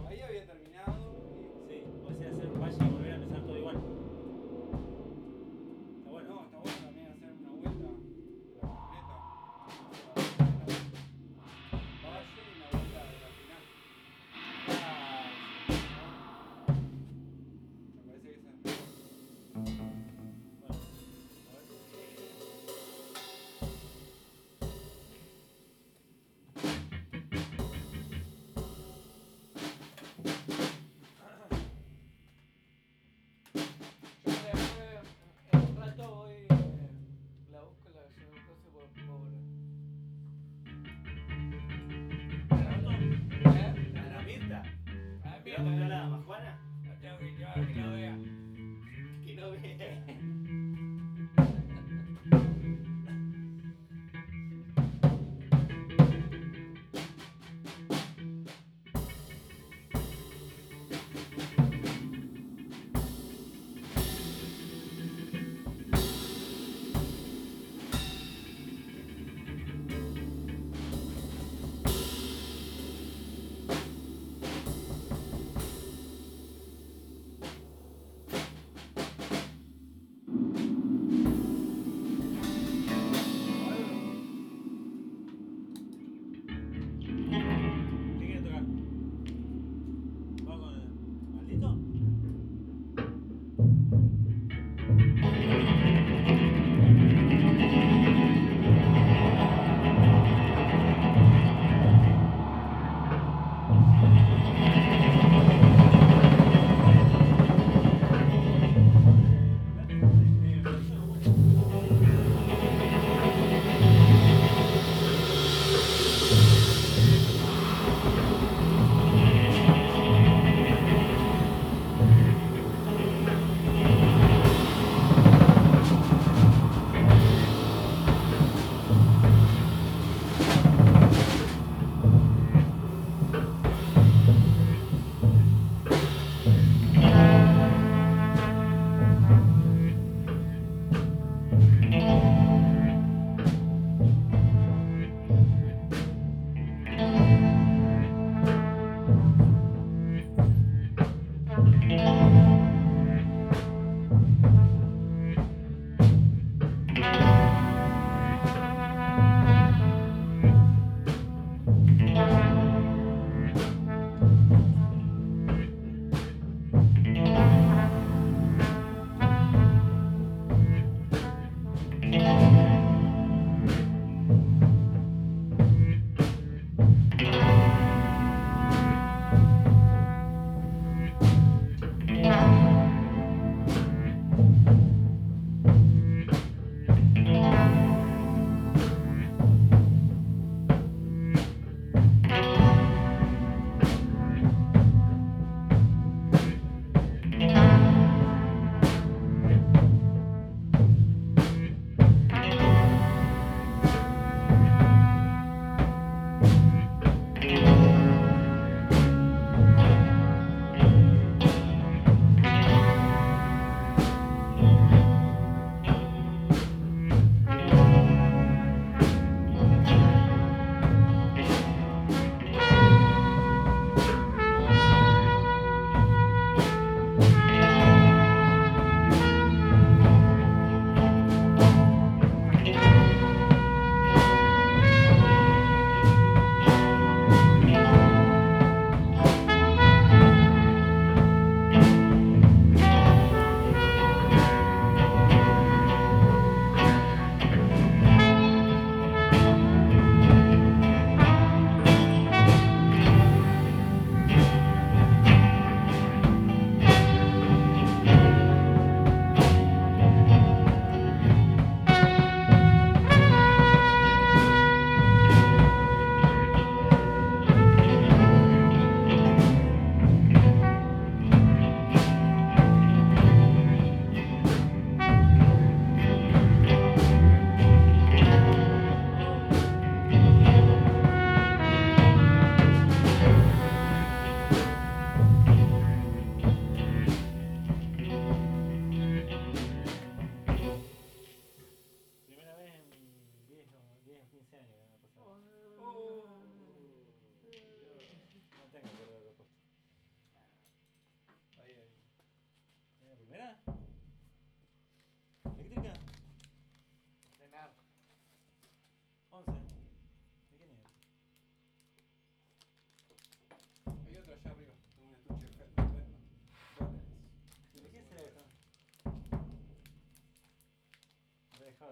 Ahí había terminado y... Sí, puede ser hacer un valle y volver a empezar todo igual. Está bueno. No, está bueno también hacer una vuelta completa. Valle y una vuelta de la final. Me parece que esa es mejor. Bueno, a ver. Yo después, en un rato voy, la busco la llave de coso por volver. ¿A la Mirta? Ah, ¿Te va a comprar la damajuana? La tengo que llevar que la vea. Que no ve. ¿Qué quiere tocar? ¿Vamos con el maldito? Primera vez en 10 o 15 años que me ha pasado. Oh. No tengo que haberlo puesto.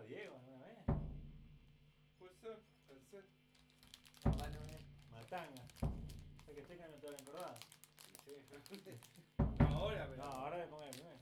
Diego alguna vez? Puede ser, puede ser. Bueno, Matanga. O sea que tengan toda la encordada. Sí. No ahora, pero. No, ahora le pongo el primero.